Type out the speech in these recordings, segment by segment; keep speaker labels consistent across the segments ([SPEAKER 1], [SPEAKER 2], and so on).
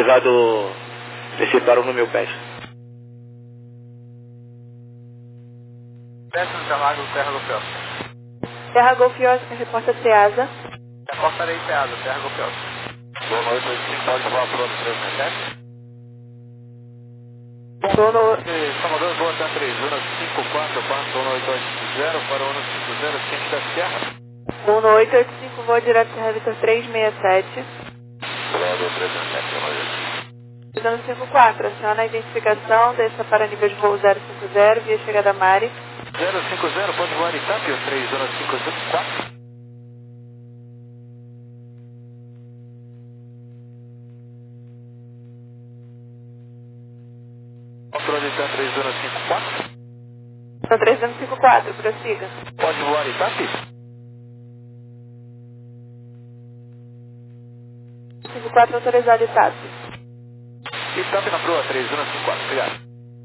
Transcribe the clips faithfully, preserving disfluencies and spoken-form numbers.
[SPEAKER 1] autorizado descer para o no meu pé.
[SPEAKER 2] Peço no chamado Serra Golfios.
[SPEAKER 3] Serra Golfios, reporta Ceasa.
[SPEAKER 2] Reportarei Ceasa, Serra Golfios. Boa noite, oito cinco, pode voar para o três seis sete.
[SPEAKER 3] Sono...
[SPEAKER 2] Salvador, boa tarde, três um cinco quatro quatro um oito oito zero para o um cinco zero, ciente da Serra.
[SPEAKER 3] um oito oito cinco, voa direto Serra Vitor três seis sete.
[SPEAKER 2] Salvador, três um sete,
[SPEAKER 3] Usando cinco quatro, aciona a identificação, desça para nível de voo zero cinco zero, via chegada Mari.
[SPEAKER 2] zero cinco zero, pode voar Itápio, três um cinco quatro. Controle Itápio, três um cinco quatro.
[SPEAKER 3] São três um cinco quatro, prossiga.
[SPEAKER 2] Pode voar Itápio?
[SPEAKER 3] cinco quatro autorizado Itápio.
[SPEAKER 2] Itápio na proa, três um cinco quatro, obrigado.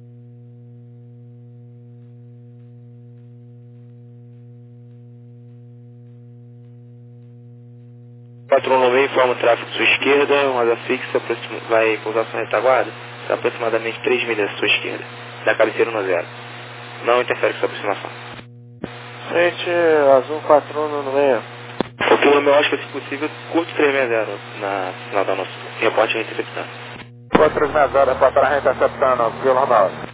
[SPEAKER 1] quatro um no meio, informa o tráfego sua esquerda, uma asa fixa, vai pousar sua retaguarda, está aproximadamente três milhas à sua esquerda, da cabeceira no zero. Não interfere com sua aproximação.
[SPEAKER 2] Frente, azul quatro um no meio.
[SPEAKER 1] Ok, no meu Oscar, se possível, curto três seis zero na final da nossa reporte interceptando.
[SPEAKER 2] quatro três seis zero, reportar a interceptando, Vila Ronaldo.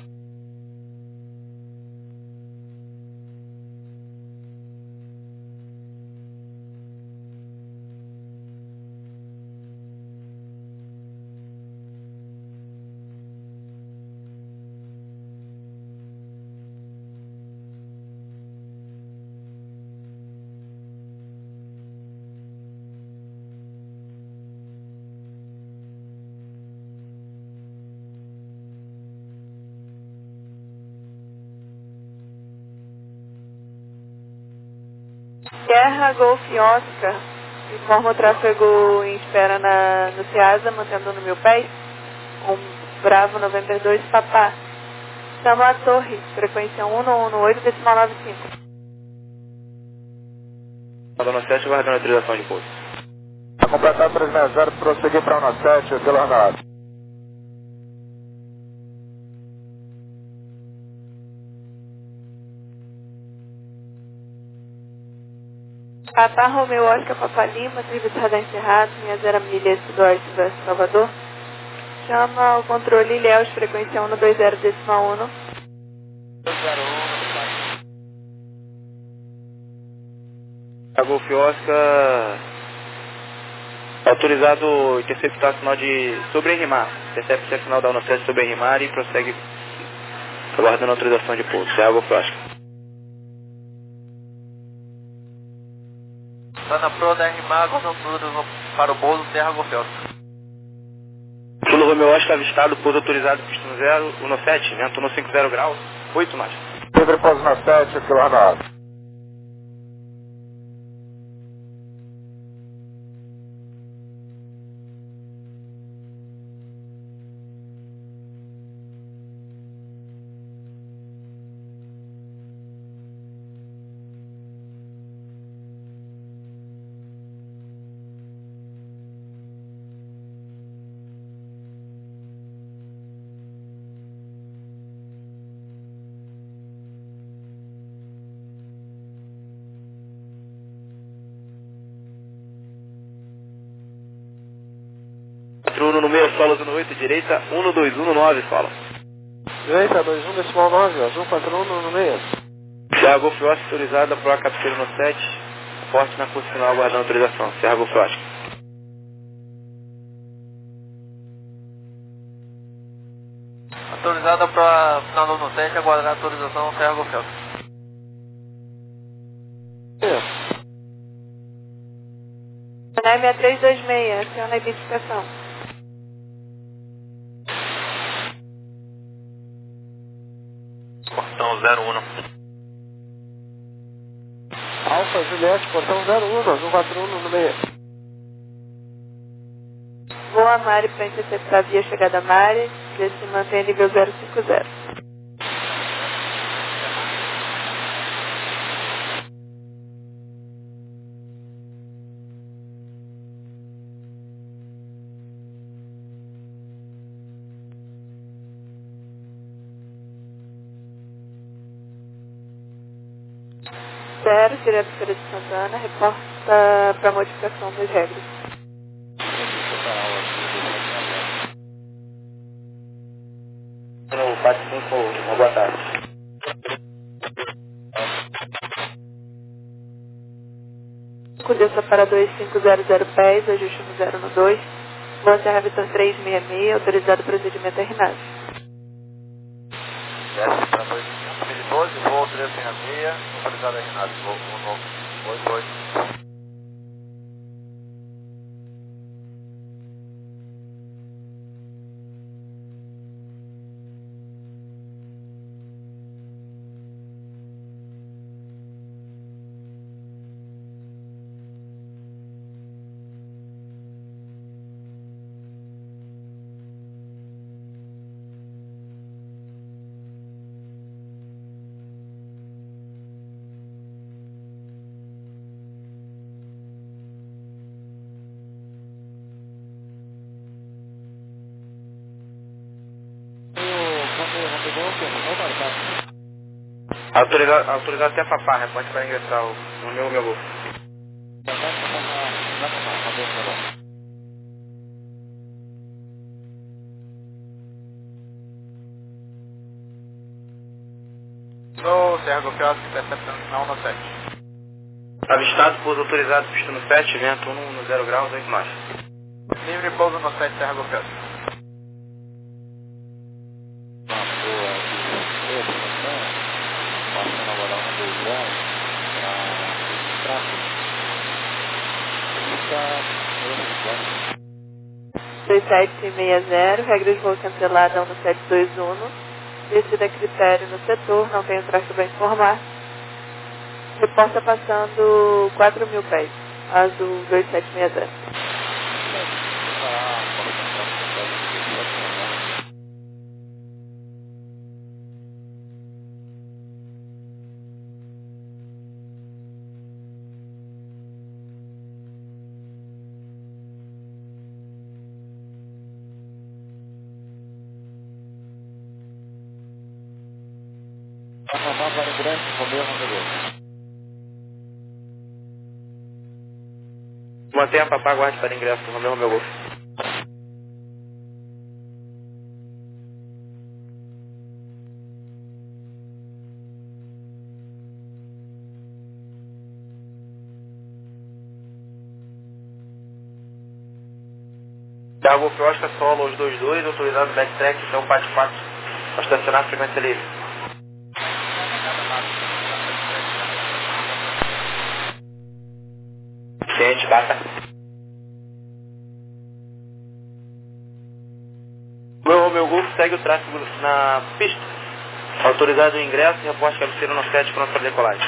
[SPEAKER 3] Guerra Golf Oscar, informa o tráfego em espera na, no Ceasa, mantendo no meu pé, um Bravo noventa e dois Papá. Chama a torre, frequência um um oito, decimal nove cinco.
[SPEAKER 1] Dona sete, aguardando a autorização de pouso.
[SPEAKER 2] A completar três seis zero, prosseguir para um sete, Vila Ronaldo.
[SPEAKER 3] Papá Romeu Oscar Papá Lima, serviço radar encerrado, minha zero milha sudoeste versus Salvador. Chama o controle Ilhéus, frequência um dois zero, decimal um.
[SPEAKER 1] A Golf Oscar, autorizado interceptar sinal de sobre Enrimar. Intercepta o sinal da Uno sete sobre Enrimar e prossegue aguardando a autorização de pouso. É a Golf Oscar.
[SPEAKER 2] Está na proa da R M A, aguardando tudo para o pouso, Serra Golfios.
[SPEAKER 1] Kilo Romeo Oscar avistado, pouso autorizado, pista zero, Uno sete, vento no cinco zero graus, oito mais.
[SPEAKER 2] Livre pouso no sete, Vila Ronaldo.
[SPEAKER 1] quatro um no meio, solo no oito, direita, um dois um nove, solo.
[SPEAKER 2] Direita, dois um, decimal nove, azul quatro um no meio.
[SPEAKER 1] Serra Golf Oscar autorizada para a cabeceira no sete, forte na curso final aguardando autorização. Serra Golf Oscar.
[SPEAKER 2] Autorizada para final do no sete, aguardar a autorização, Serra Golfios.
[SPEAKER 3] seis três dois seis, aciona a identificação.
[SPEAKER 2] Portão zero um. Alfa Juliette, portão zero um, azul quatro um no meio.
[SPEAKER 3] Voa Mari para interceptar via chegada Mari, vê se mantém nível zero cinco zero. zero, direto à Feira de Santana, reporta para modificação das regras.
[SPEAKER 1] No quatro cinco, uma boa tarde.
[SPEAKER 3] Desça para dois cinco zero zero pés, ajuste no zero no dois. Boa Serra Vitor trezentos e sessenta e seis, autorizado procedimento a RNAV.
[SPEAKER 2] Desce para dois cinco doze, voo trezentos e sessenta e seis, autorizado a RNAV, voo um oito oito.
[SPEAKER 1] Autorizado, autorizado até Papá, reporte para ingressar o, o meu, meu gol.
[SPEAKER 2] No Serra Golpeado, interceptação final no sete.
[SPEAKER 1] Avistado por autorizado pista no sete, vento um no zero graus, oito mais.
[SPEAKER 2] Livre pouso no sete, Serra Golpeado.
[SPEAKER 3] dois sete seis zero, regras de voo cancelada um sete dois um. Descida a critério no setor, não tenho tráfego a informar. Reporta passando quatro mil pés, azul dois sete seis zero.
[SPEAKER 1] Mantenha Papá, aguarde para ingresso do Romeu, meu gol. Thiago Frosca, solo, os dois dois, autorizado backtrack, então parte quatro, para estacionar a frequência livre. Ciente, bata. Meu Romeu Golf segue o tráfego na pista. Autorizado o ingresso, reporte cabeceira no sete, pronto para decolagem.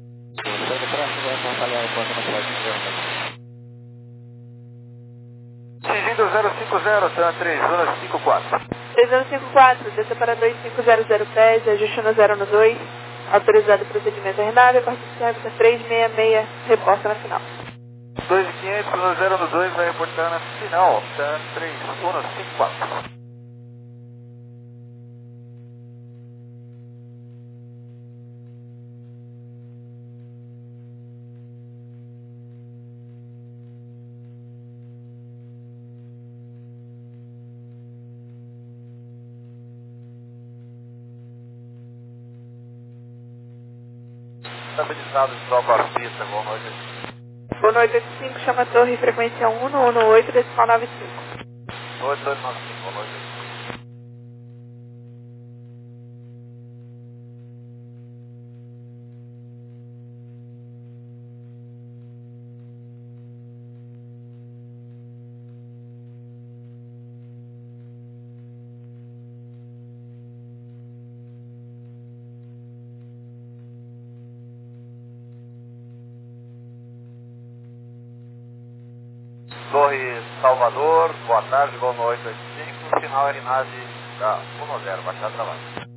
[SPEAKER 2] Exigindo zero cinco zero, TAN três zero cinco quatro.
[SPEAKER 3] três zero cinco quatro, desça para dois cinco zero zero pés, ajuste no zero no dois. Autorizado procedimento a RNAV, a partir de Serra trezentos e sessenta e seis, reporta na final.
[SPEAKER 2] dois mil e quinhentos no zero no dois, vai reportar na final, TAN três um cinco quatro. Estabilizado de tropa à pista, boa noite.
[SPEAKER 3] Boa noite, oito cinco, chama a torre, frequência um no um no oito, decimal nove cinco.
[SPEAKER 2] oito dois nove cinco, boa noite. Torre Salvador, boa tarde, boa noite, oito cinco, final RNAV da um zero, baixar trabalho.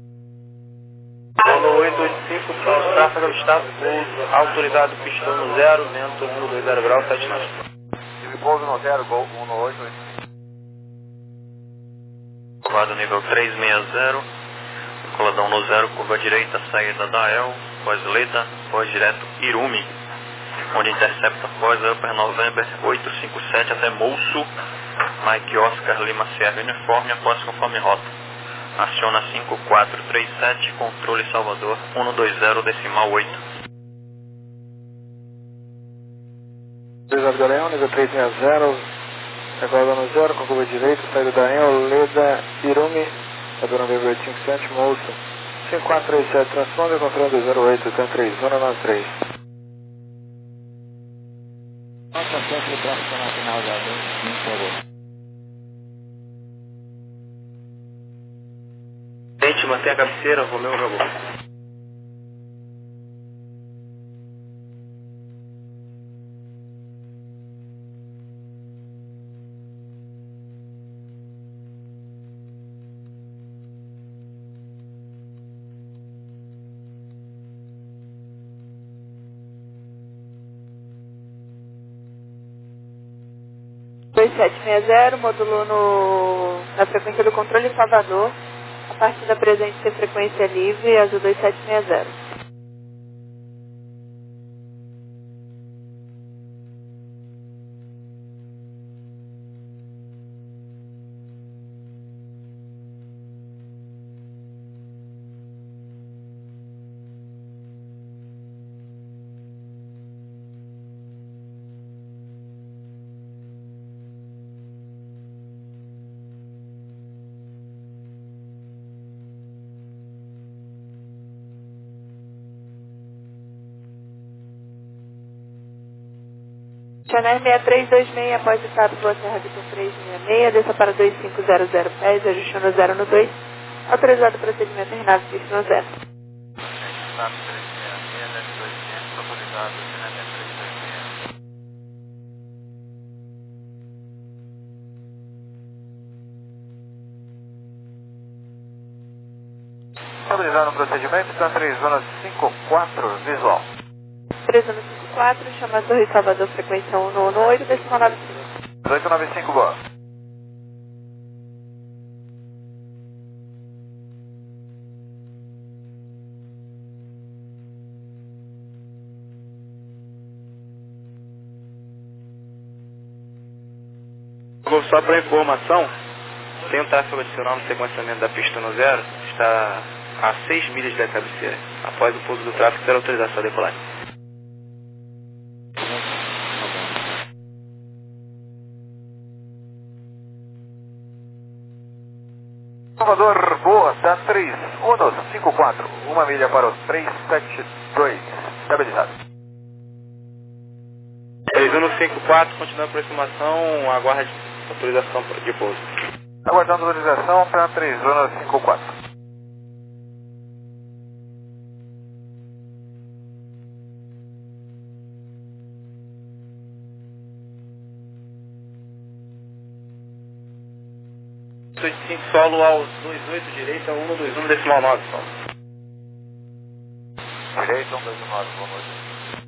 [SPEAKER 1] Ano oito oito cinco, tráfego avistado, pouso, autorizado pistão no zero, vento um no dois zero graus, sete nove.
[SPEAKER 2] Tive pouso no zero, gol um no oito oito cinco.
[SPEAKER 4] Quadro nível trezentos e sessenta, coladão no zero, curva direita, saída da E L, pós-leita, pós-direto Irumi, onde intercepta após Upper November oitocentos e cinquenta e sete até Mousso, Mike Oscar Lima Sierra Uniforme após conforme rota. Aciona cinco quatro três sete, controle Salvador, cento e vinte decimal oito.
[SPEAKER 5] Deságua Leão, nível três seis zero, aguarda no zero, com curva direita, saída da Enel, Leda, Irumi, Upper November oitocentos e cinquenta e sete, Mousso, cinco quatro três sete, transponder, controle dois zero oito, oitenta e três, zona nove três. Nossa, acesso o tráfego na final já, por favor.
[SPEAKER 1] Gente, mantém a cabeceira, Romeu jogou.
[SPEAKER 3] dois sete seis zero, módulo no, na frequência do controle Salvador, a partir da presente ser frequência livre, azul dois sete seis zero. Channel seis três dois seis, após o estado Boa Serra Vitor três seis seis, desça para dois cinco zero zero pés, ajustando zero no dois, autorizado o procedimento em nave destino zero.
[SPEAKER 2] Estado três seis seis, L dois autorizado, Channel três dois seis. Autorizado o procedimento, está três zona cinco quatro, visual.
[SPEAKER 3] três zona cinco quatro, chama a Torre Salvador, frequência um um oito, decimal nove cinco.
[SPEAKER 2] oito nove cinco, boa.
[SPEAKER 1] Só para informação, tem um tráfego adicional no sequenciamento da pista no zero, está a seis milhas da cabeceira. Após o pouso do tráfego, terá autorização a decolar.
[SPEAKER 2] Salvador, boa, tá três um cinco quatro, uma milha para o três sete dois, estabilizado.
[SPEAKER 1] três um cinco quatro, continua a aproximação, aguarde autorização de pouso.
[SPEAKER 2] Aguardando autorização para três um cinco quatro.
[SPEAKER 1] oito cinco solo ao dois oito, direita um dois um decimal nove solo.
[SPEAKER 2] Direita um dois um nove, boa noite.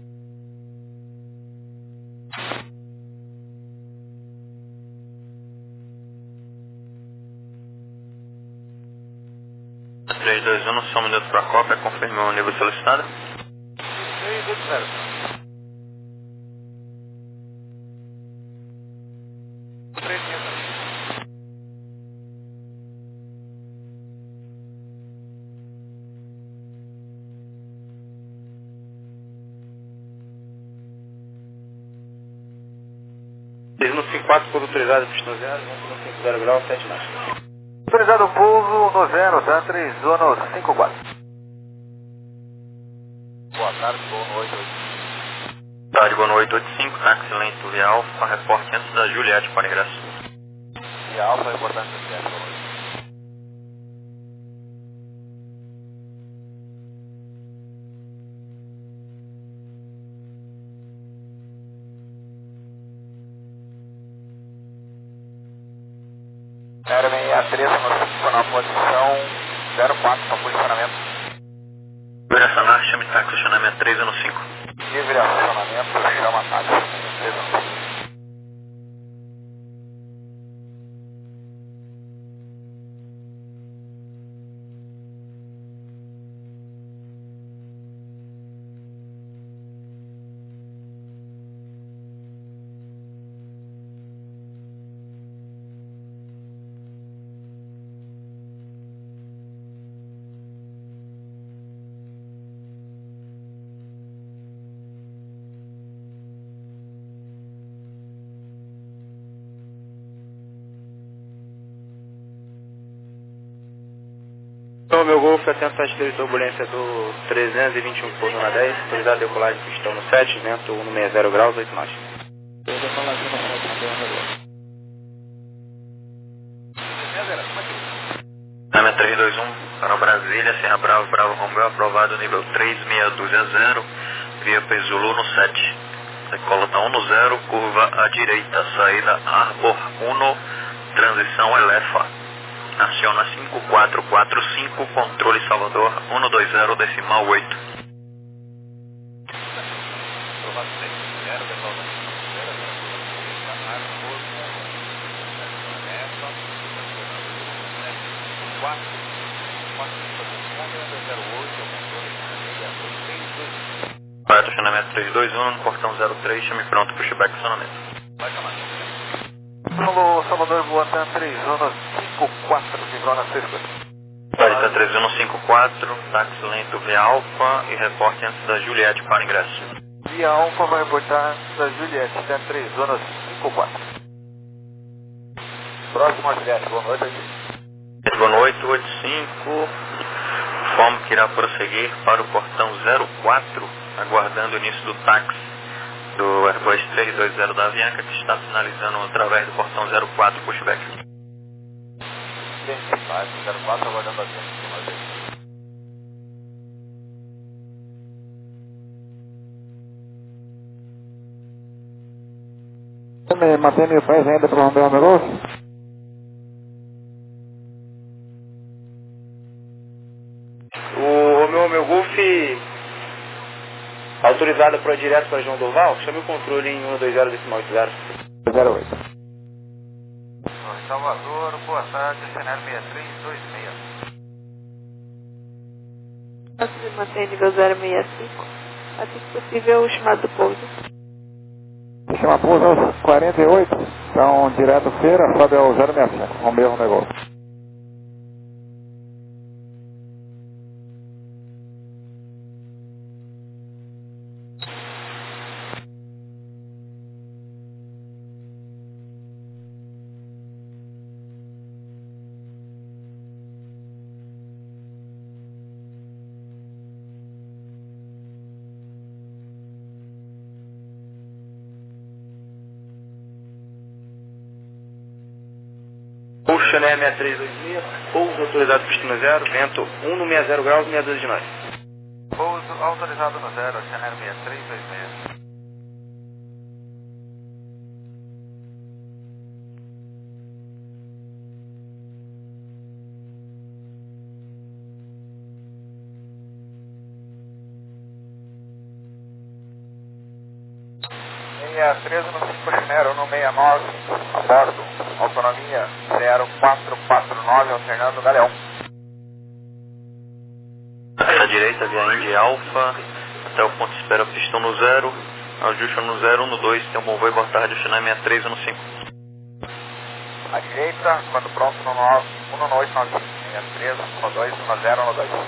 [SPEAKER 4] três dois um, só um minuto para a cópia, confirme o nível solicitado.
[SPEAKER 2] três oito zero. três quinhentos.
[SPEAKER 1] três um cinco quatro, por autorizado, pista no zero, um cinco zero grau, sete mais.
[SPEAKER 2] Autorizado o pouso no zero, tá? três um cinco quatro. Boa tarde, boa noite.
[SPEAKER 4] Tarde, boa noite, oito cinco, táxi lento via Alfa, reporte antes da Juliette para ingresso.
[SPEAKER 2] E a Alfa é importante que é, boa noite. zero seis três, na posição zero quatro, para posicionamento.
[SPEAKER 4] Direcionar, chame táxi, estacionamento três um cinco.
[SPEAKER 2] Livre acionamento, chama táxi três um cinco.
[SPEAKER 1] Então, meu Golf atenta às de turbulência do trezentos e vinte e um por zona dez, autorizado a decolagem pistão no sete, vento cento e sessenta graus, oito nós.
[SPEAKER 4] Nome três dois um para Brasília, Serra Bravo, Bravo Romeu, aprovado nível três seis dois zero, via Pezulu no sete. Decola tá um no zero, curva à direita, saída Arbor um, transição Elefa. Aciona cinco quatro quatro cinco, controle Salvador um dois zero, decimal oito. Para estacionamento três dois um, portão zero três, chame pronto, pushback estacionamento. Vai chamar.
[SPEAKER 2] Alô, Salvador, boa tarde, três um cinco quatro, Vibrona seis quatro.
[SPEAKER 4] Parita três um cinco quatro, táxi lento via Alfa e reporte antes da Juliette para ingresso.
[SPEAKER 2] Via Alfa vai reportar da Juliette, da três um cinco quatro. Próximo a Juliette, boa noite aqui.
[SPEAKER 4] Boa noite, oito cinco. Informo que irá prosseguir para o portão zero quatro, aguardando o início do táxi do Airbus três dois zero da Avianca, que está sinalizando através do portão zero quatro pushback.
[SPEAKER 2] zero quatro aguardando a Avianca.
[SPEAKER 5] Me mantém mil pés ainda para o Romeu Golf?
[SPEAKER 1] O Romeu meu Golf autorizado para direto para João Durval, chame o controle em um dois zero decimal oito zero.
[SPEAKER 5] zero oito.
[SPEAKER 2] Salvador, boa tarde, cenário seis três dois seis.
[SPEAKER 3] Antes de manter nível zero seis cinco, assim que possível o chamado do pouso.
[SPEAKER 5] Chama pouso aos quarenta e oito, então direto feira, sobe ao zero seis cinco, Romeu Romeu Golf.
[SPEAKER 1] Puxa, né, seis três dois seis, pouso autorizado pistão zero, vento cento e sessenta graus, sessenta e dois de nós.
[SPEAKER 2] Pouso autorizado no zero, cenário seis três dois seis. seis três no cinco Chimero, no sessenta e nove, a bordo, autonomia zero quatro quatro nove, alternando Galeão.
[SPEAKER 4] À direita, via Indy Alfa, até o ponto de espera pistão no zero, ajuste no zero, um no dois, tem um bom voo e boa tarde, final seis três no cinco.
[SPEAKER 2] À direita, quando pronto, no um no oito nove, seis três, um no dois, um no zero, um no dois.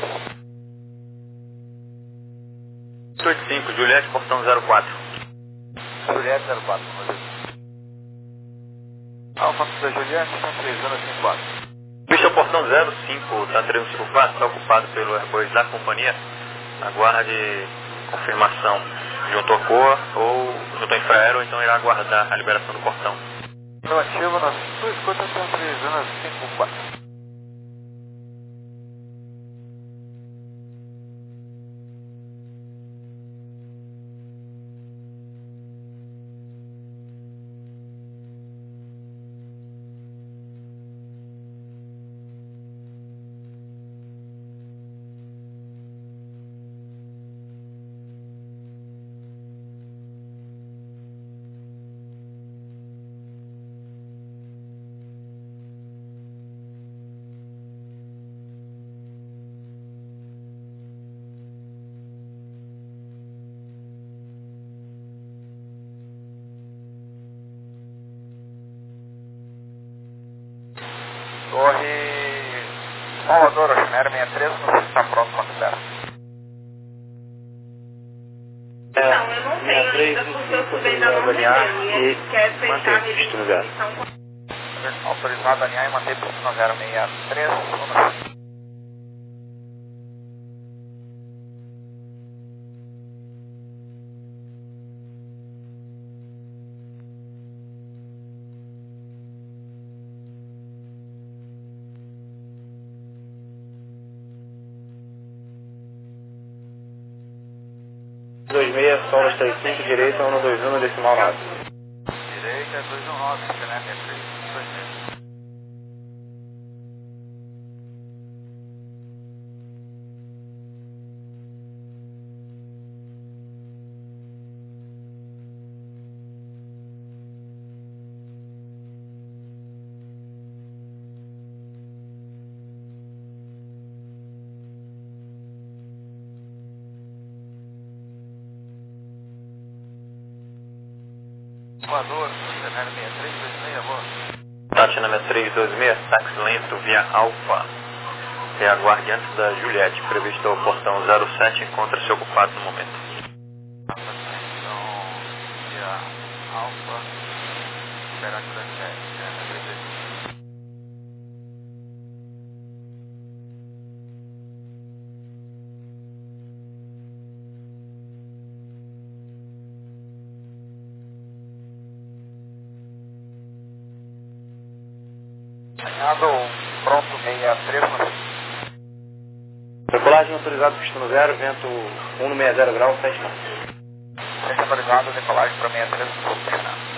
[SPEAKER 4] oito cinco, Juliette, portão zero quatro.
[SPEAKER 2] Juliette zero quatro, Alfa da Juliette, três um cinco quatro.
[SPEAKER 4] Pista portão zero cinco, tá três um cinco quatro, está ocupado pelo Airbus da companhia. Aguarde confirmação junto à Coa ou junto ao infraero, ou então irá aguardar a liberação do portão.
[SPEAKER 2] Relativo nas suas cotas são três um cinco quatro. Torre Salvador, Chimero seis três, você está pronto quando espera.
[SPEAKER 1] É, seis três no cinco, autorizado a alinhar e manter pistão zero.
[SPEAKER 2] Autorizado a alinhar e manter pistão zero seis três.
[SPEAKER 1] dois seis, solas três cinco, direita um dois um, decimal nove.
[SPEAKER 2] Direita dois um nove, né? sessenta e três, dois seis. Voador, cenário seis três dois seis, boa.
[SPEAKER 4] Tati na três dois seis, táxi lento via Alfa. Reaguarde antes da Juliette, previsto ao portão zero sete, encontra-se ocupado no momento.
[SPEAKER 2] Então, via Alfa, esperar que dê sete, né? Alinhado, pronto, sessenta e três,
[SPEAKER 1] Decolagem autorizada, pistão zero, vento um no sessenta graus, sete knots.
[SPEAKER 2] seja atualizado, decolagem para sessenta e três,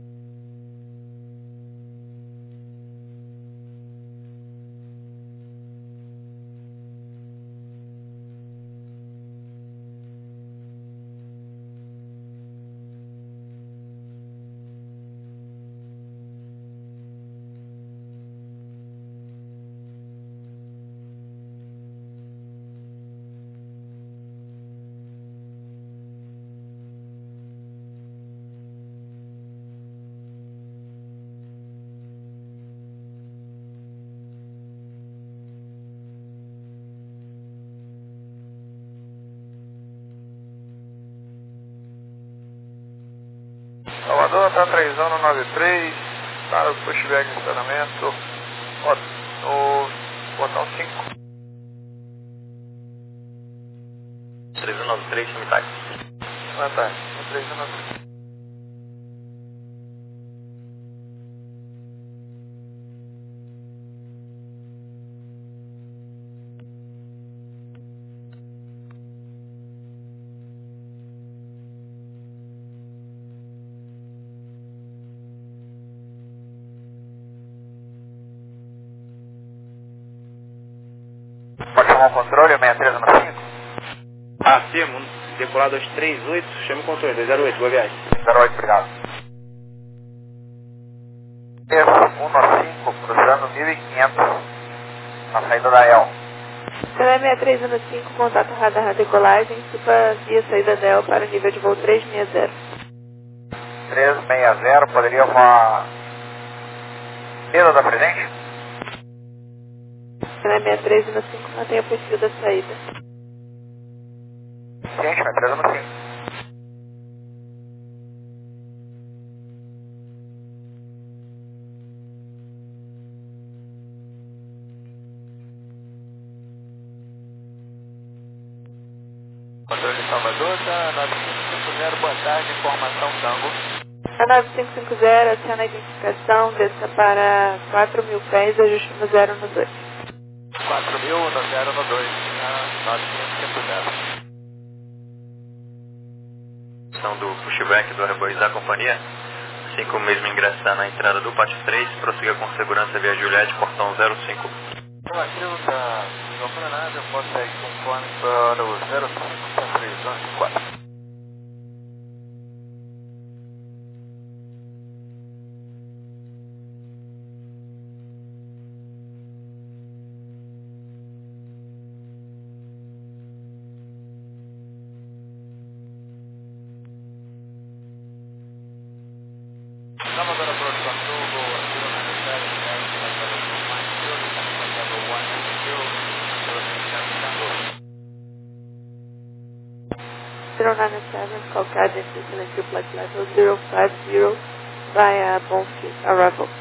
[SPEAKER 2] Salvador, tá três um nove três, para o pushback de estacionamento, no botão cinco.
[SPEAKER 4] três um nove três, chame táxi.
[SPEAKER 2] Ah, tá, três um nove três. Pode chamar o controle, sessenta e três um cinco?
[SPEAKER 1] Afirmo, decolar dois três oito, chame o controle, dois zero oito, boa viagem.
[SPEAKER 2] zero oito, obrigado. cento e cinco, cruzando mil e quinhentos, na saída da E L.
[SPEAKER 3] Canal sessenta e três um cinco, contato radar decolagem, supa via saída da E L para nível de voo trezentos e sessenta.
[SPEAKER 2] trezentos e sessenta, poderia voar mesa da presente?
[SPEAKER 3] Canal sessenta e três um cinco, mantenha o perfil da saída.
[SPEAKER 2] Ciente, sessenta e três um cinco. Controle de Salvador, tá nove cinco cinco zero, boa tarde, informação Tango.
[SPEAKER 3] A nove cinco cinco zero, adiciona a identificação, desça para quatro mil pés, ajuste no zero no dois.
[SPEAKER 2] quatro mil no zero no dois, na nove cinco cinco zero.
[SPEAKER 4] Do pushback do Airbus da companhia, assim como mesmo ingressar na entrada do pátio três, prossiga com segurança via Juliette, portão zero cinco.
[SPEAKER 2] O arquivo está nada, eu posso sair conforme para o zero cinco três um quatro.
[SPEAKER 3] zero nine seven, call guidance to flight level zero five zero via Bonfield arrival.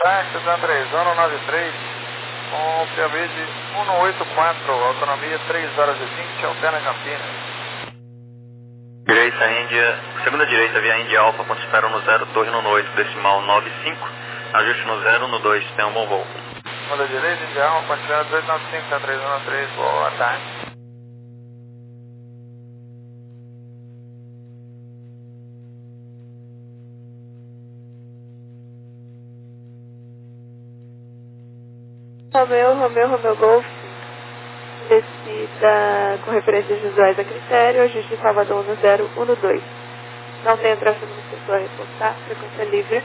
[SPEAKER 2] Táxi San três um nove três, com P B de cento e oitenta e quatro, autonomia três horas e vinte, alterna Campinas.
[SPEAKER 4] Direita Índia, segunda direita via Índia Alfa, ponto espera no zero, torre no oito, decimal nove cinco, ajuste no zero, no dois, tenha um bom voo.
[SPEAKER 2] Segunda direita, Índia Alfa, ponto espera dezoito nove cinco, San três um nove três, boa tarde.
[SPEAKER 3] Romeu, Romeu, Romeu Golf, descida com referências visuais a critério, ajuste Salvador no zero, um no dois. Não tem tráfego no setor a reportar, frequência livre.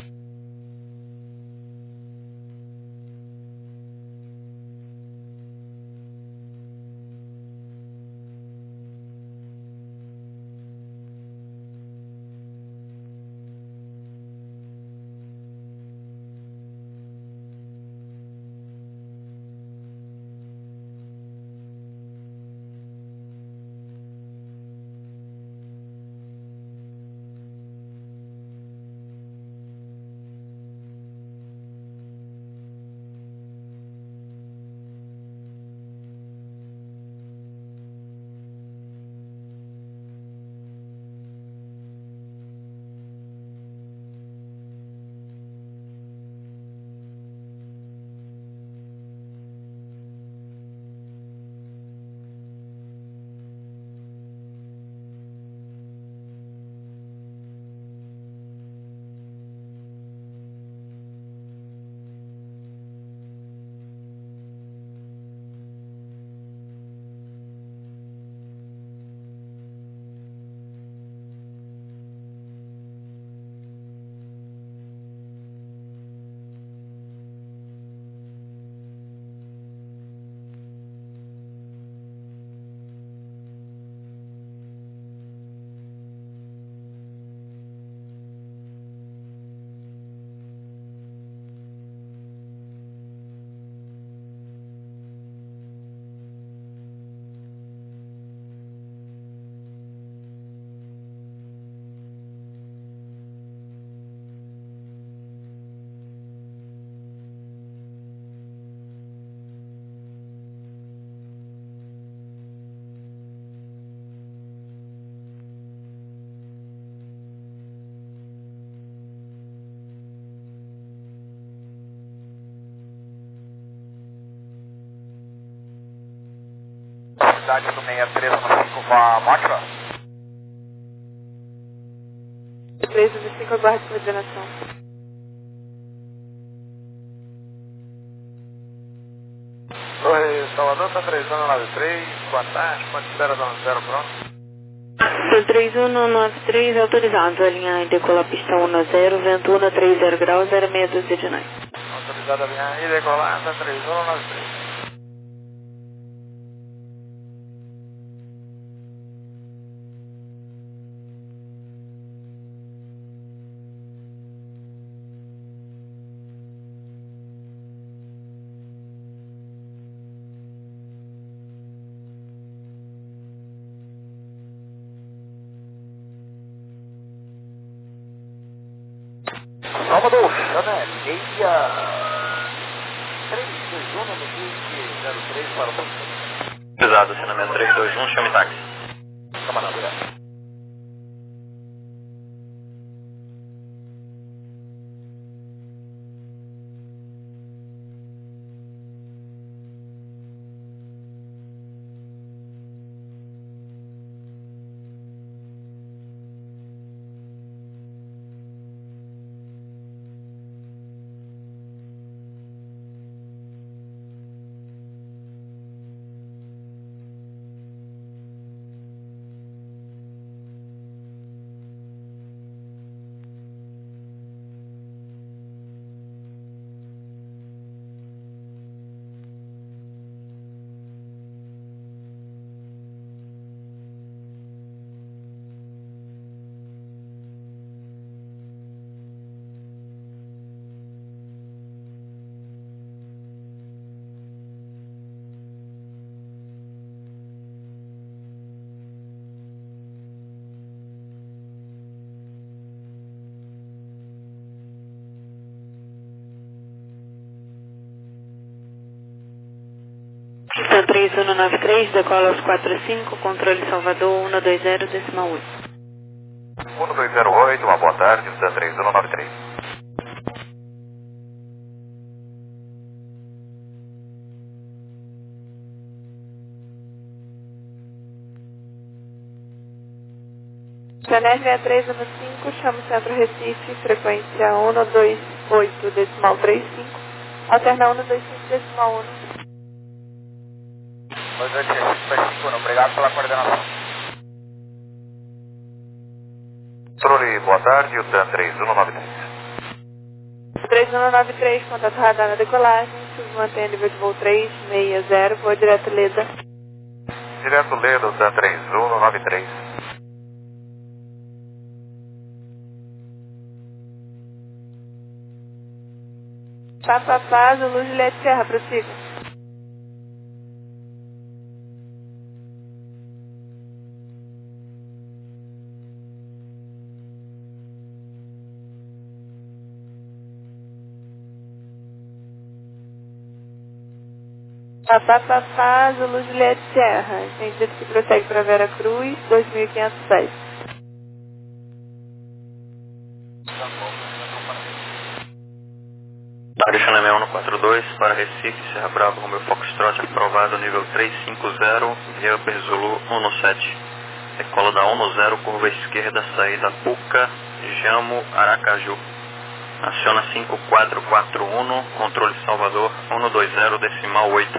[SPEAKER 2] Cidade do seis três um cinco com a Motra.
[SPEAKER 3] três um cinco, aguarde coordenação.
[SPEAKER 2] Torre Salvador, San três um nove três, boa tarde, ponto espera dando zero, pronto.
[SPEAKER 3] três um nove três, autorizado, a linha decolar pista um zero, vento um três zero graus, zero seis doze de nós.
[SPEAKER 2] Autorizado a linha I, decolar, San três um nove três. Salvador, Chanel, meia três dois um, no zero três para o ponto.
[SPEAKER 4] Pesado, assinamento três dois um, chame táxi.
[SPEAKER 2] Camarada, obrigado.
[SPEAKER 3] Então, três um nove três, decola aos quatro cinco, controle Salvador, um dois zero, decimal oito.
[SPEAKER 2] um dois zero oito, uma boa tarde, Stan três um nove três.
[SPEAKER 3] Janete seis três um cinco, chama o Centro Recife, frequência um dois oito, decimal trinta e cinco, alterna um dois cinco, decimal um.
[SPEAKER 2] dois oito cinco, obrigado pela coordenação. Controle, boa tarde, Stan três um nove três.
[SPEAKER 3] três um nove três, contato radar na decolagem, se mantém nível de voo três seis zero, voo direto Leda.
[SPEAKER 2] Direto Leda, Stan três um nove três.
[SPEAKER 3] Papapá, Zulu, Juliette Serra, prossiga. Papapá, Zulu, Juliette Serra, entendido que prossegue para Vera Cruz, dois mil quinhentos e seis.
[SPEAKER 4] Arichanemel um quatro dois para Recife, Serra Bravo, Romeu Foxtrot, aprovado nível trezentos e cinquenta, via Zulu um sete. Decola da um zero, curva esquerda, saída Puca, Jamo, Aracaju. Aciona cinco quatro quatro um, controle Salvador, um dois zero, decimal oito.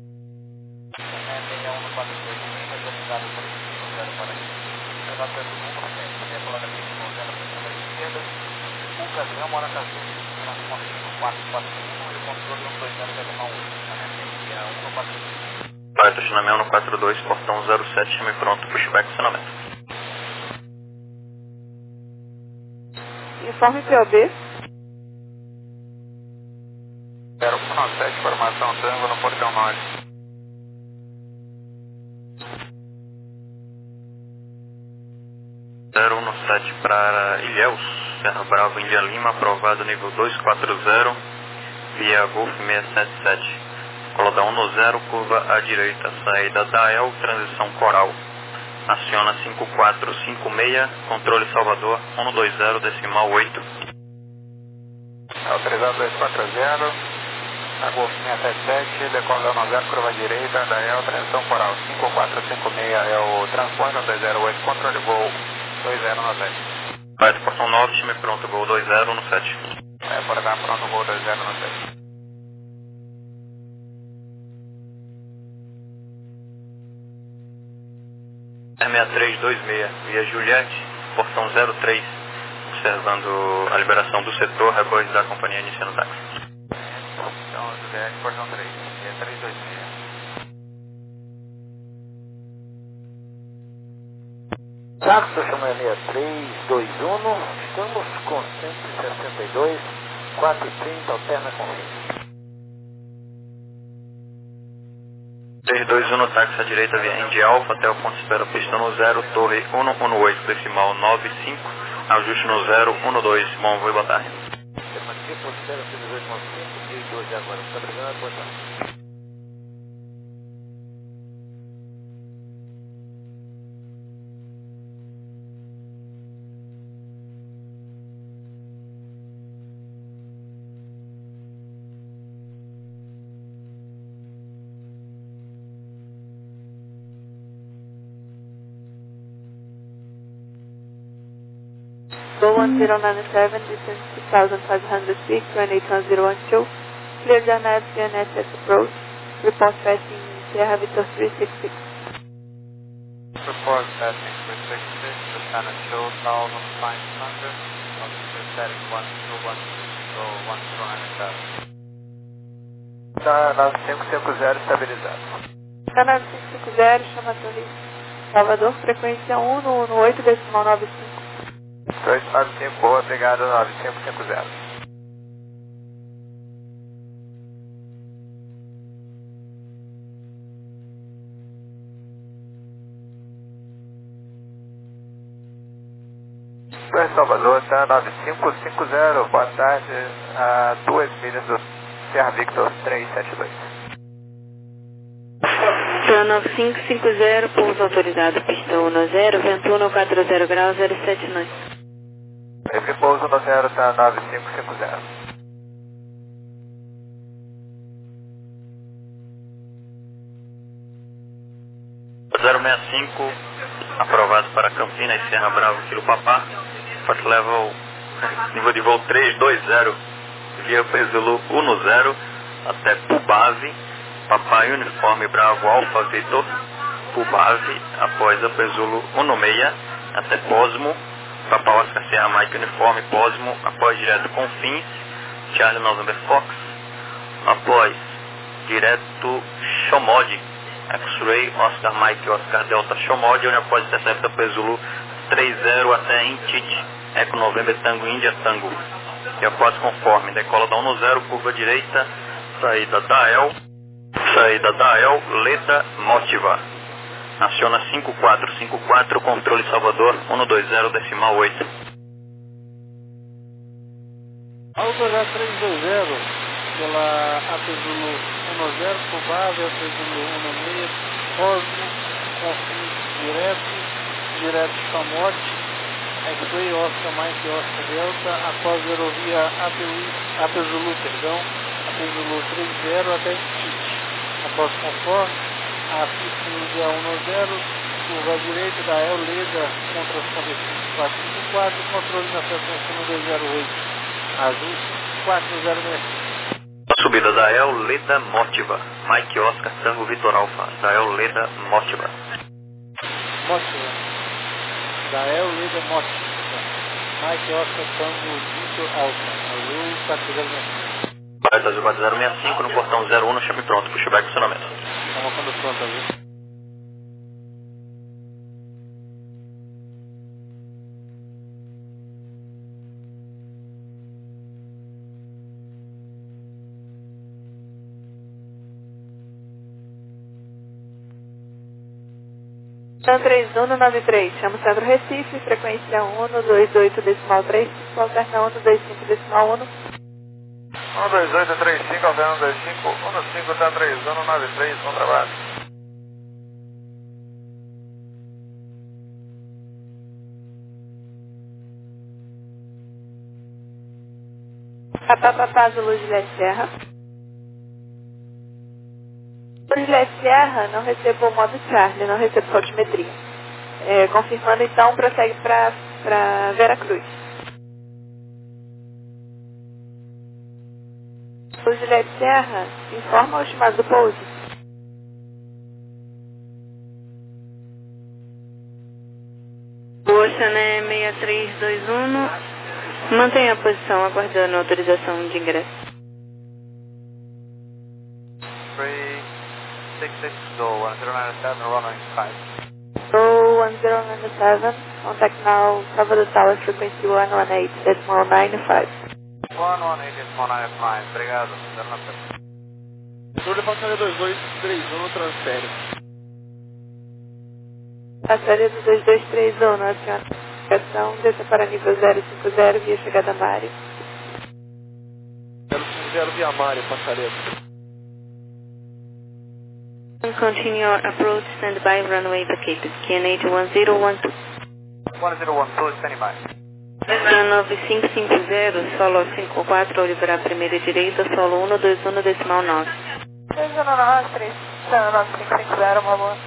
[SPEAKER 4] Vai, Estacionamento no quatro dois, portão zero sete, chame pronto, pushback estacionamento.
[SPEAKER 3] Informe P O B.
[SPEAKER 2] zero um sete, formação Tango no portão norte.
[SPEAKER 4] zero um sete para Ilhéus, Serra Bravo, Índia Lima, aprovado nível dois quatro zero, via Golf seis sete sete. Cola da um zero, curva à direita, saída da El, transição Coral. Aciona cinco quatro cinco seis, controle Salvador, um dois zero, decimal oito.
[SPEAKER 2] Autorizado dois quatro zero, a Golf seis sete sete, decola da um zero, curva à direita, da El, transição Coral. cinco quatro cinco seis é o transponder, um dois zero oito, controle voo dois zero nove sete.
[SPEAKER 4] Vai, portão nove, chame pronto, voo dois zero um sete.
[SPEAKER 2] É, por dar pronto, voo dois zero nove sete.
[SPEAKER 4] seis três dois seis, via Juliette, portão zero três, observando a liberação do setor, depois da companhia iniciando o táxi.
[SPEAKER 2] Então, Juliette, portão três, seis três dois seis.
[SPEAKER 5] Táxi chamando seis três dois um, estamos com cento e sessenta e dois, quatrocentos e trinta, alterna com fim.
[SPEAKER 4] três dois um no táxi à direita via Indy Alpha até o ponto de espera pista no zero, torre um um oito, decimal nove cinco, ajuste no zero um dois, bom voo e boa tarde.
[SPEAKER 5] Afirmativo, ponto de espera dezoito nove cinco, e doze agora, muito obrigado, boa tarde.
[SPEAKER 3] Go one zero nine seven, distance two thousand five hundred feet, runway eight one zero one two, clear Janet, C N S S approach, report passing Sierra Victor three six six.
[SPEAKER 2] Report passing three six six, Lieutenant two thousand five hundred, altitude setting one two one six, go one zero nine seven. Tá nove cinco cinco zero estabilizado.
[SPEAKER 3] Tá nove cinco cinco zero, chama a torre Salvador, frequência um um oito, decimal nove cinco.
[SPEAKER 2] dois nove cinco, boa, obrigado, nove cinco cinco zero. Para Salvador, tá nove cinco cinco zero, boa tarde, a duas milhas do Sierra Victor três sete dois.
[SPEAKER 6] São nove cinco cinco zero, pouso autorizado, pista um zero, vento um quatro zero graus, zero sete nove.
[SPEAKER 2] Esse pouso um zero está nove cinco cinco zero.
[SPEAKER 4] zero seis cinco, aprovado para Campinas, Serra Bravo, Kilo Papá, Flight Level, nível de voo três dois zero, via Zulu um zero, até Pubave, Papai Uniforme Bravo Alfa Vitor, Pubave, após a Zulu um seis, até Posmo, Papai Oscar Serra Mike Uniforme Posmo, após direto Confins, Charlie November Fox, após direto Chomod, X-Ray, Oscar Mike, Oscar Delta Chomod, onde após intercepta Zulu três zero até Intite, Eco November Tango Índia Tango. E após conforme, decola da um zero, curva direita, saída da El, saída da El, Leda Motiva. Aciona cinco quatro cinco quatro, controle Salvador, um dois zero, decimal oito.
[SPEAKER 5] Alfa já três dois zero, pela A P Zulu um zero, Pubave, A P Zulu um seis, Cosmo, Confins direto, direto Chamote, X-Ray, Oscar Mike, Oscar Delta, após aerovia A P Zulu, perdão, A P Zulu três zero até Intite. Após conforme, a pista inicia um zero, curva à direita da El Leda, contra as cinco quatro cinco quatro, controle na frequência um dois zero oito, azul quatro zero seis.
[SPEAKER 4] Subida da El Leda Motiva, Mike Oscar Tango Vitor Alfa, da El Leda Motiva.
[SPEAKER 5] Motiva, da El Leda Motiva, Mike Oscar Tango Vitor Alfa, azul quatro zero seis.
[SPEAKER 4] Barra Azul quatro zero seis cinco, no portão zero um, no chame pronto, pushback funcionamento.
[SPEAKER 5] Estamos quando pronto, azul.
[SPEAKER 3] São três um nove três, chama o Centro Recife, frequência um dois oito decimal três, alterna um dois cinco decimal um.
[SPEAKER 2] um dois oito três cinco, alterna um dois cinco, um cinco está três um nove três, bom trabalho.
[SPEAKER 3] Papapá, Zulu Juliette Serra. Juliette Serra, não recebo o modo Charlie, não recebo altimetria. É, confirmando então, prossegue para Veracruz. O Juliette Serra informa o estimado do pouso.
[SPEAKER 6] O Ocean é seis três dois um, mantenha a posição aguardando a autorização de ingresso.
[SPEAKER 2] six six go, one zero nine seven, runway five.
[SPEAKER 3] Go one zero nine seven, contact now, Salvador Tower, frequency one one eight decimal nine five.
[SPEAKER 2] one one eight decimal nine five, obrigado, zero nove sete.
[SPEAKER 5] Controle passageiro dois dois três um, transfere.
[SPEAKER 3] Passageiro do dois dois três um, aciona a notificação, desça para nível zero cinco zero, via chegada Mário.
[SPEAKER 5] zero cinco zero via Mário, passageiro.
[SPEAKER 6] Continue your approach, stand by, runway vacated. Q N H one zero one two.
[SPEAKER 2] one zero one two, standing by.
[SPEAKER 6] nove cinco cinco zero, solo cinco quatro, liberar a primeira direita, solo um dois um, decimal nove.
[SPEAKER 3] dois um nove três, nove cinco cinco zero, uma boa.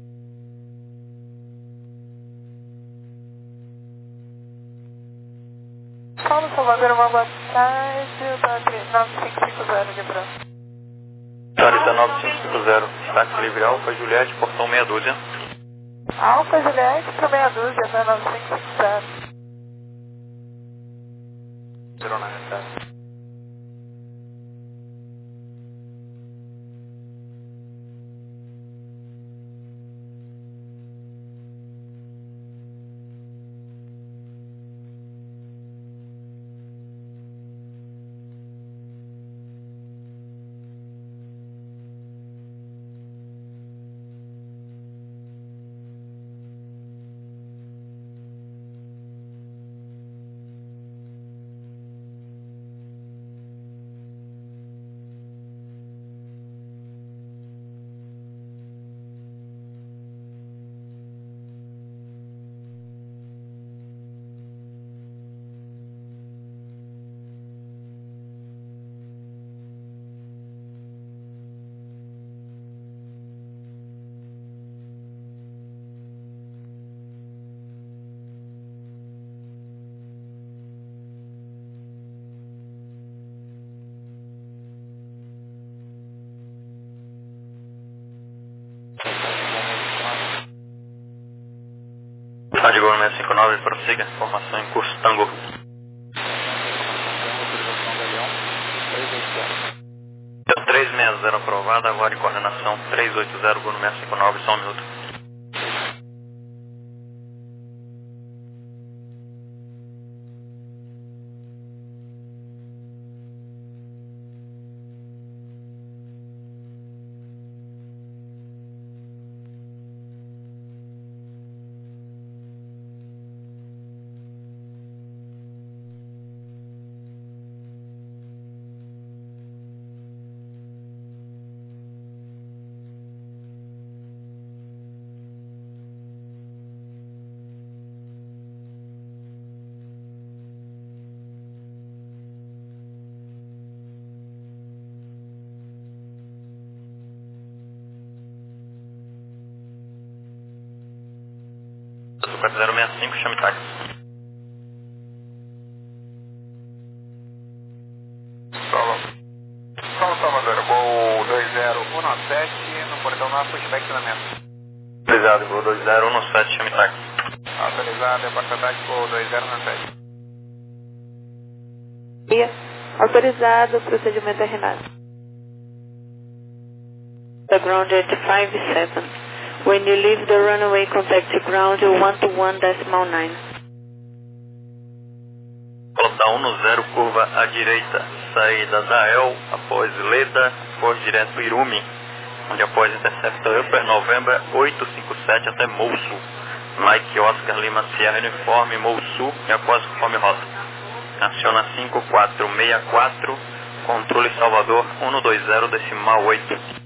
[SPEAKER 3] Paulo Salvador, uma boa tarde, nove cinco cinco zero, liberando.
[SPEAKER 4] Tarita nove cinco cinco zero, táxi livre Alfa Juliette, portão meia dúzia.
[SPEAKER 3] Alfa Juliette para meia dúzia, né, nove cinco cinco zero.
[SPEAKER 2] zero nove sete.
[SPEAKER 4] Gol seis cinco nove, prossiga, formação em curso Tango. três seis zero aprovada, agora em coordenação três oito zero, Gol seis cinco nove, só um minuto. quatro zero seis cinco, chame táxi.
[SPEAKER 2] Solo. Solo Salvador, Gol dois zero um sete, no portão nosso, pushback treinamento.
[SPEAKER 4] Autorizado, Gol dois zero um sete, chame táxi.
[SPEAKER 2] Autorizado, departamento tático, Gol dois zero um sete.
[SPEAKER 3] Autorizado, procedimento é Renato.
[SPEAKER 6] The ground at five seven. When you leave the runway, contact ground one two one decimal nine.
[SPEAKER 4] Volta um zero, curva à direita, saída da El, após Leda, após direto Irumi, onde após intercepta Upper November oito cinco sete até Mousso. Mike Oscar Lima Sierra Uniforme, Mousso, e após conforme rota. Aciona cinco quatro seis quatro, controle Salvador um dois zero decimal oito.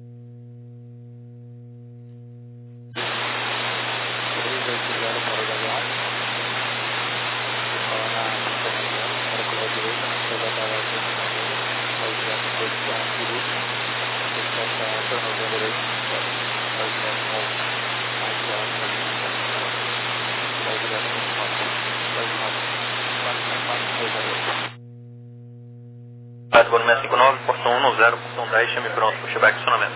[SPEAKER 4] Gol seis cinco nove, portão um zero, portão dez, chame pronto, pushback acionamento.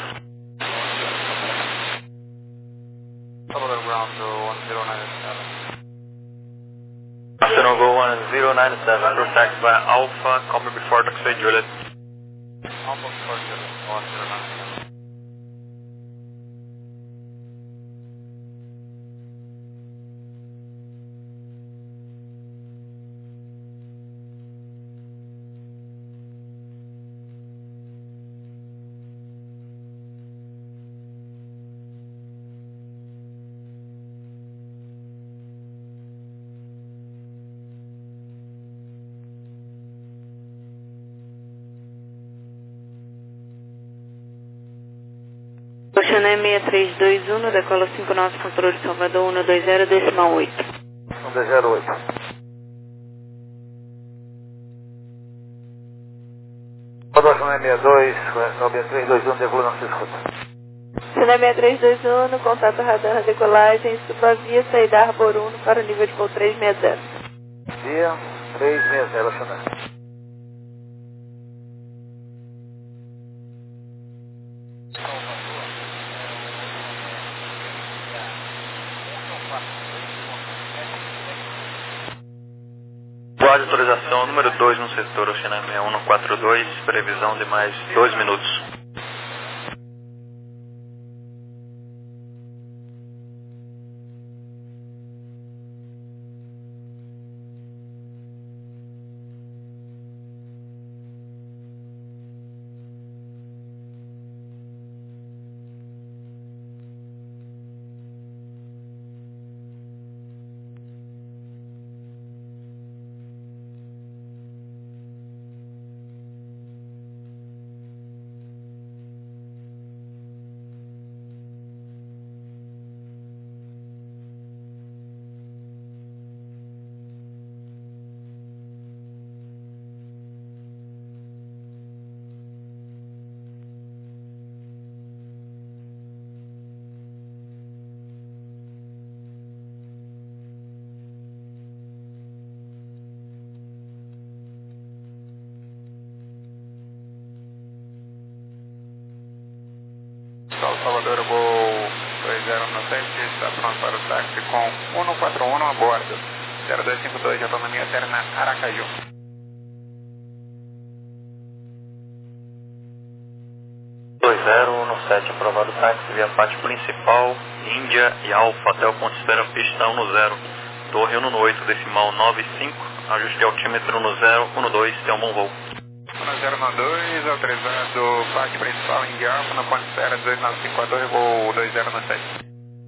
[SPEAKER 2] Salvador Ground one zero nine seven.
[SPEAKER 4] Afternoon, Gol one zero nine seven, approve taxi by Alpha, call me before taxi Juliet.
[SPEAKER 2] Alpha four zero one zero nine seven.
[SPEAKER 6] Oceané seis três dois um, decola cinco nove, controle Salvador um dois zero decimal oito.
[SPEAKER 5] um dois zero oito. Oceané seis dois, nove três dois um, decolou não se escuta.
[SPEAKER 3] Oceané seis três dois um, no contato radar decolagem, suba via saída Arbor um para o nível de voo três seis zero.
[SPEAKER 5] Via três seis zero, Oceané.
[SPEAKER 4] Guarda de autorização número dois no setor Oceané seis um quatro dois, previsão de mais dois minutos.
[SPEAKER 2] sete está pronto para o táxi com cento e quarenta e um a bordo. zero dois cinco dois de autonomia eterna Aracaju.
[SPEAKER 4] dois zero um sete, aprovado o táxi via parte principal, Índia e Alfa até o ponto de espera pista um zero. Torre um oito, decimal nove cinco, ajuste de altímetro um zero um dois, tem um bom voo.
[SPEAKER 2] um zero um dois, autorizado parte principal Índia Alfa, no ponto de espera dois nove cinco a dois, voo dois zero um sete.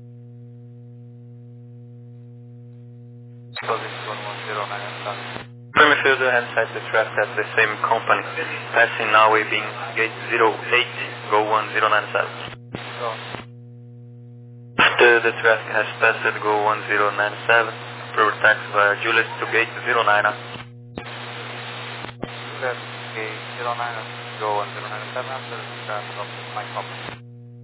[SPEAKER 4] Prime field handset is tracked at the same company. Passing now waving gate zero eight, go one zero nine seven. After the traffic has passed go one zero nine seven, approach taxi via Juliet to gate zero nine.
[SPEAKER 2] Juliet, gate zero nine, go one zero nine seven after the traffic of my company.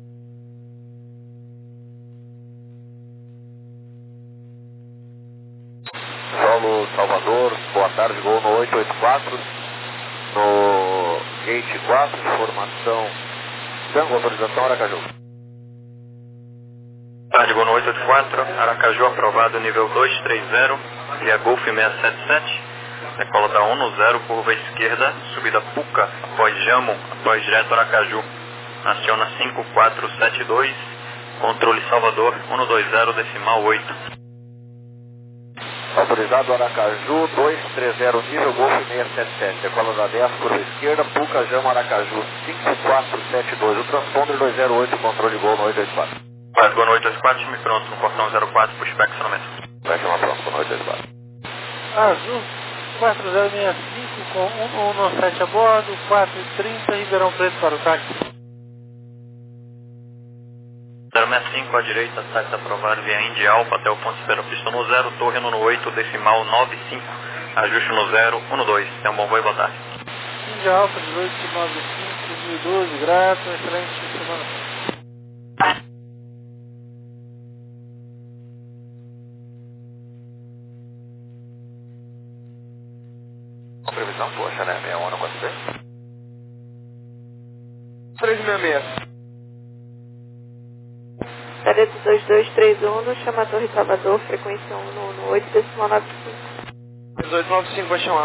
[SPEAKER 7] Solo Salvador, boa tarde, gol no oito oito quatro, no gate quatro, informação, Tango, autorização Aracaju.
[SPEAKER 4] Tarde, gol no oito oito quatro, Aracaju aprovado nível dois três zero, via Golf seiscentos e setenta e sete, decola da um zero, curva esquerda, subida Puca, após Jamon, após direto Aracaju, aciona cinco quatro sete dois, controle Salvador um dois zero, decimal oito.
[SPEAKER 7] Autorizado Aracaju, dois três zero, nível Golf seiscentos e setenta e sete, decola da dez, curva esquerda, Puca, Jama, Aracaju, cinco quatro sete dois, o transponder dois zero oito, controle Gol no oito oito quatro.
[SPEAKER 4] Quase Gol no oito oito quatro, me pronto no portão zero quatro, push back acionamento.
[SPEAKER 7] Vai chamar pronto no oito oito quatro.
[SPEAKER 5] Azul, quatro zero seis cinco com um um sete a bordo, quatro e trinta, Ribeirão Preto para o táxi.
[SPEAKER 4] zero seis cinco à direita, táxi aprovado via Indy Alfa até o ponto de espera pista no zero, torre no oito, decimal nove cinco, ajuste no zero um dois. Tem um bom voo e boa tarde.
[SPEAKER 5] Indy Alfa dezoito nove cinco, dois mil e doze, grato, excelente semana.
[SPEAKER 7] Com previsão, poxa, né? sessenta e um, não pode ser?
[SPEAKER 1] três seis seis.
[SPEAKER 3] Tareto dois dois três um, chama a Torre Salvador, frequência um um oito, decimal nove cinco.
[SPEAKER 1] dezoito nove cinco vai chamar.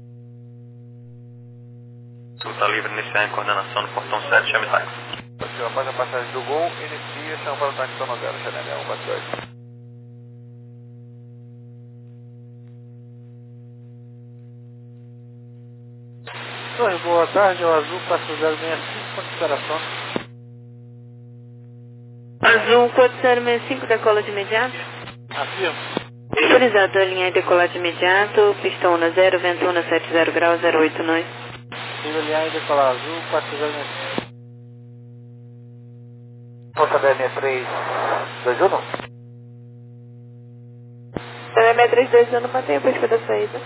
[SPEAKER 4] Está livre, iniciar em coordenação no portão sete, chame táxi.
[SPEAKER 7] Após a passagem do Gol, inicia, chama para o táxi no zero, Chanel, um quatro dois.
[SPEAKER 5] Oi, boa tarde, é o Azul quatro zero seis cinco, ponto de esperação.
[SPEAKER 6] Azul quatro zero seis cinco, decola de imediato.
[SPEAKER 5] Afirmo.
[SPEAKER 6] Autorizado a linha e decolar de imediato, pista um zero, vento um sete zero graus, zero oito nove.
[SPEAKER 5] Nível linha e decolar Azul quatro zero seis cinco.
[SPEAKER 7] Força dez sessenta e três, dois um.
[SPEAKER 3] seis seis três dois um, mantenha a busca da saída.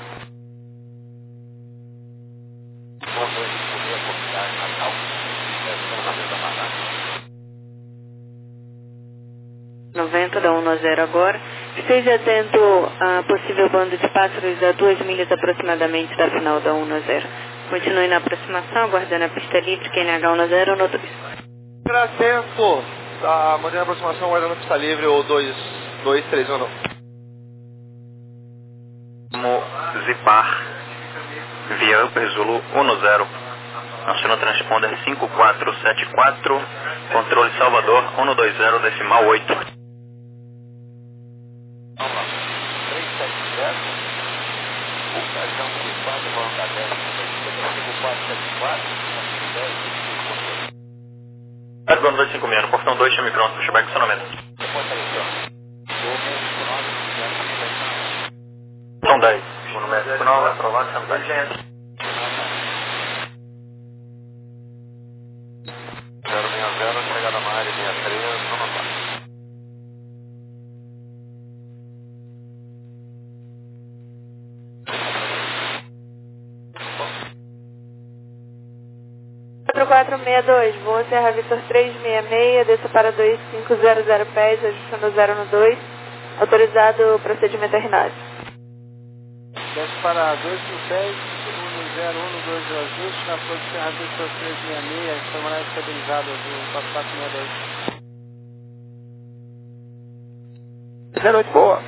[SPEAKER 6] noventa, dá um a zero agora. Esteja atento a possível bando de pássaros a duas milhas aproximadamente da final da um a zero. Continue na aproximação, aguardando a pista livre, Q N H um zero um dois.
[SPEAKER 1] Atento, tá mantendo a aproximação, guardando a pista livre, ou dois dois três um.
[SPEAKER 4] Como Zipar, via Upper Zulu um zero. Aciona transponder cinco quatro sete quatro, controle Salvador um dois zero, decimal oito.
[SPEAKER 7] Vamos lá. três sete zero. O cartão cinco quatro, vamos dar dez. cinco quatro sete quatro.
[SPEAKER 4] Quase Gol no dois cinco seis, no portão dois, chame pronto, puxa back acionamento. São dez. Gol no médico nove, aprovado, chame táxi.
[SPEAKER 7] zero seis zero, chegada na área sessenta e três, vamos lá.
[SPEAKER 3] quatro quatro seis dois, voo Serra Vitor três seis seis, desça para dois cinco zero zero pés, ajustando zero um dois, autorizado procedimento RNAD.
[SPEAKER 5] Desce para dois mil pés, um zero um dois de ajuste, na ponte Serra Vitor três seis seis, informará estabilizado Azul quatro quatro seis dois. zero oito, boa.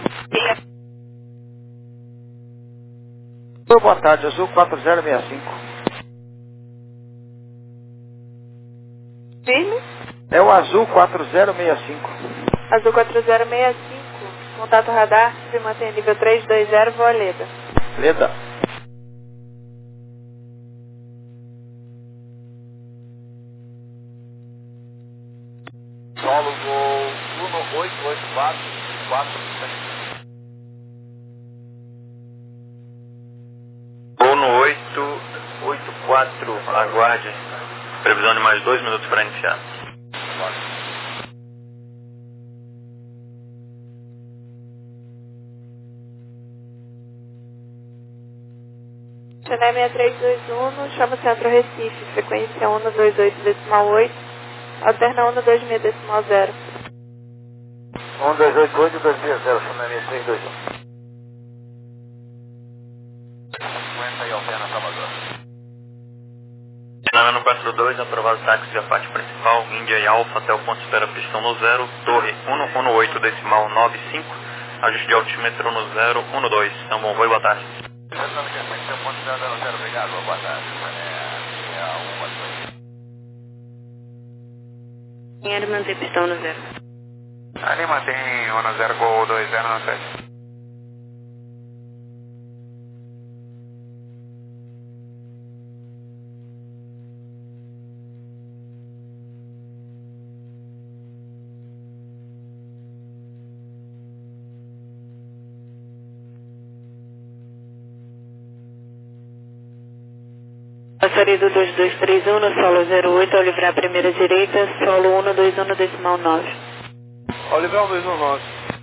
[SPEAKER 5] Boa tarde, Azul quatro zero seis cinco.
[SPEAKER 3] Firme?
[SPEAKER 5] É o Azul quatro zero seis cinco.
[SPEAKER 3] Azul quatro zero seis cinco. Contato radar, se mantém nível três dois zero, voa Leda.
[SPEAKER 5] Leda.
[SPEAKER 7] Solo voo um oito oito quatro, quatro
[SPEAKER 4] Voo no oito oito quatro, aguarde. Previsão de mais dois minutos para iniciar.
[SPEAKER 3] Chané seis três dois um, chama Centro Recife, frequência um dois oito decimal oito, alterna um dois seis decimal zero.
[SPEAKER 7] um dois oito oito dois seis zero, Chané seis três dois um. cinquenta e alterna Salvador.
[SPEAKER 4] Dinamano quatro dois, aprovado táxi a parte principal, Índia e Alfa até o ponto de espera pistão no zero, torre um um oito decimal nove cinco, ajuste de altímetro no zero um dois. Então bom, voo e boa tarde.
[SPEAKER 7] Obrigado, boa tarde.
[SPEAKER 6] Dinheiro manter pistão no zero.
[SPEAKER 2] Ali mantém um zero, Gol dois zero no sete.
[SPEAKER 6] Passaria do dois dois três um no solo zero oito ao livrar a primeira direita, solo um dois um decimal nove.
[SPEAKER 5] Oliver um dois um nove.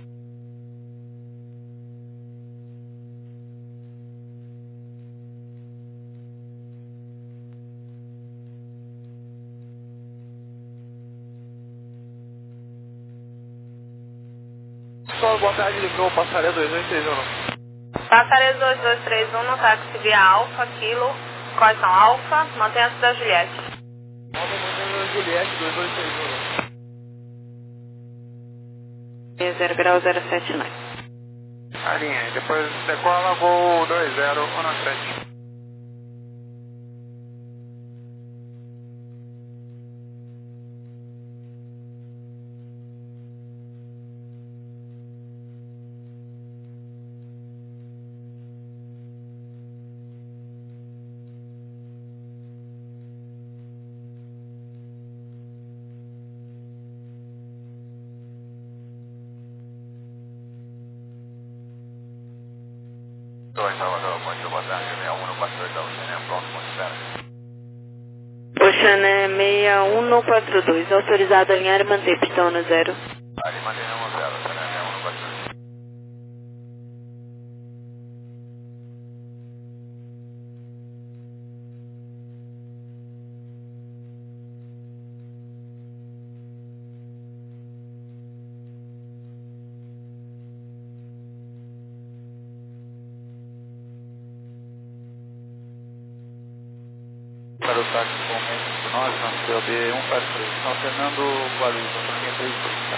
[SPEAKER 5] Solo, boa tarde, livrou, passaria dois dois três um.
[SPEAKER 3] Passaria dois dois três um no táxi via Alfa, Kilo, Coição Alfa, mantenha-se da Juliette.
[SPEAKER 5] Alfa, Juliette, dois dois três um.
[SPEAKER 6] zero grau zero sete nove.
[SPEAKER 2] A linha, depois decola, Gol dois zero um sete.
[SPEAKER 7] dois, Salvador, muito boa tarde, seis um quatro dois da Oceania, pronto, muito espera.
[SPEAKER 6] Oceané seis um quatro dois, autorizado a alinhar e manter pistão no zero.
[SPEAKER 7] Ali mantém um zero, Oceania seis um quatro dois.
[SPEAKER 5] Para o táxi com menos nove, não, C O B um quatro três. São Fernando Guarulhos, autonomia três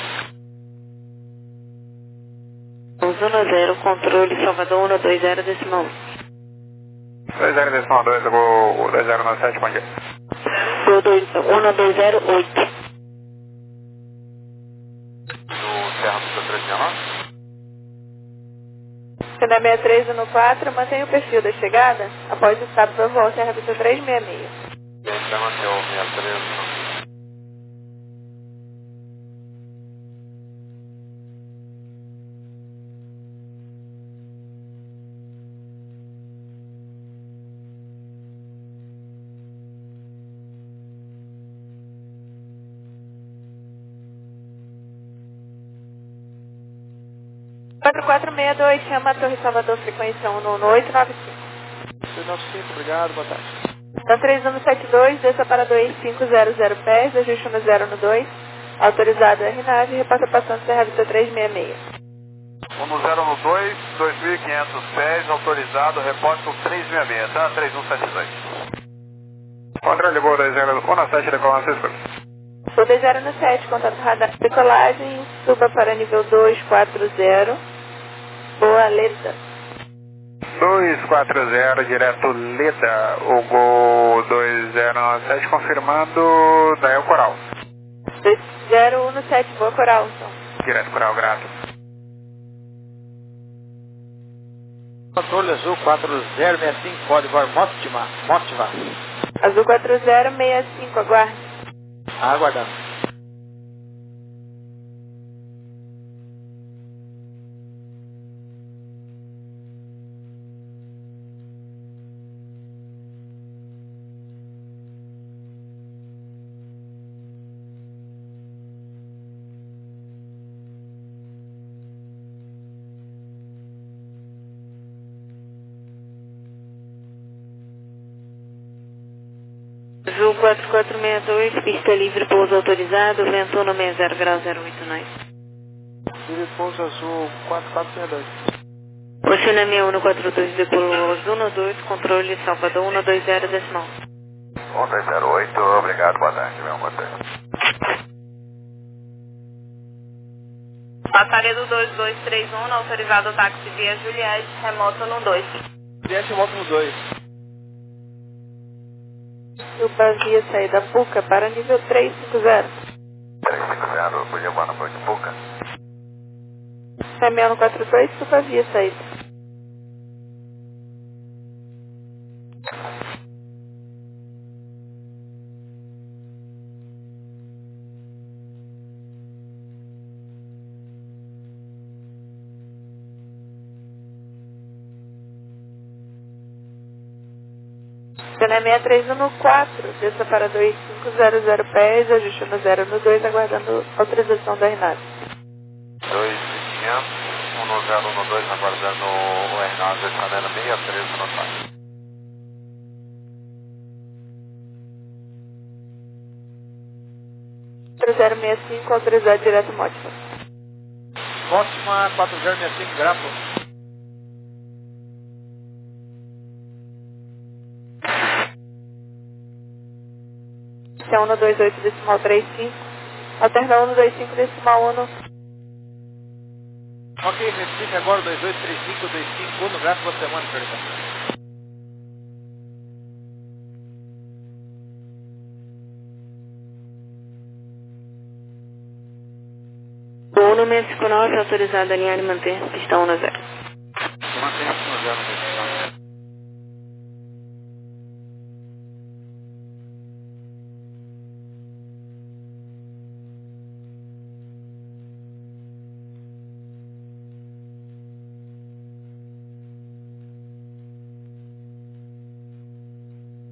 [SPEAKER 5] dois.
[SPEAKER 6] Zona zero, controle Salvador um dois zero decimal um.
[SPEAKER 2] dois zero decimal dois, Gol dois zero no sete, bom dia.
[SPEAKER 6] um dois zero oito.
[SPEAKER 7] Do Serra do três nove.
[SPEAKER 3] Chané seis três um quatro, mantenha o perfil da chegada após o estado para voar Serra Vista três seis seis.
[SPEAKER 7] E aí, chama seu seis três.
[SPEAKER 3] quatro quatro seis dois, chama a Torre Salvador, frequência um oito nove cinco.
[SPEAKER 5] dois nove cinco, obrigado, boa tarde.
[SPEAKER 3] Então três um sete dois, desça para dois cinco zero zero pés, ajuste no zero no dois, autorizado R nave, repassa passando Serra Vista três seis seis.
[SPEAKER 7] um zero no dois, dois mil e quinhentos pés, autorizado, repórter três seis seis, tá? três um sete dois.
[SPEAKER 2] Controle, Gol dois zero um sete, decola seis.
[SPEAKER 3] O D zero no sete, contato radar de decolagem, suba para nível dois quatro zero. Boa, Leda.
[SPEAKER 2] dois quatro zero, direto Leda, o Gol dois zero um sete, confirmando Dael Coral.
[SPEAKER 3] dois zero um no sete, boa Coral, então.
[SPEAKER 2] Direto Coral, grato.
[SPEAKER 7] Controle Azul quatro zero seis cinco, código Motiva. Motiva.
[SPEAKER 3] Azul quatro zero seis cinco, aguarde.
[SPEAKER 7] Aguardando.
[SPEAKER 6] Azul quatro quatro seis dois, pista livre, pouso autorizado, vento no seis zero grau zero oito nove.
[SPEAKER 5] Livre pouso Azul quatro quatro seis dois.
[SPEAKER 6] Oceana sessenta e um no quatro dois, decolou Azul no dois, controle Salvador um dois zero decimal.
[SPEAKER 7] um dois zero oito, obrigado, boa tarde, meu contato.
[SPEAKER 8] Passaredo dois dois três um, autorizado táxi via Juliette, remoto no dois.
[SPEAKER 5] Juliette, remoto no dois.
[SPEAKER 3] Suba via saída Puca para nível três cinco zero.
[SPEAKER 7] três cinco zero, podia voar na Ponte Puca.
[SPEAKER 3] Caminhão no quatro dois, suba via saída. Cena seis três um no quatro, desça para dois cinco zero zero pés, ajuste no zero no dois, aguardando autorização da RNAV.
[SPEAKER 2] dois mil e quinhentos, um no zero no dois, aguardando o R nove, escalera seis três no quatro.
[SPEAKER 3] quatro zero seis cinco, autorizado direto Mótima.
[SPEAKER 7] Mótima quatro zero seis cinco, grato.
[SPEAKER 3] É um dois oito decimal três cinco, alterna um dois cinco decimal um.
[SPEAKER 7] Ok, verifique agora dois oito três cinco dois cinco um, grato, boa semana, pergunta.
[SPEAKER 6] Uno seis cinco nove, autorizado a alinhar e manter, pista um zero.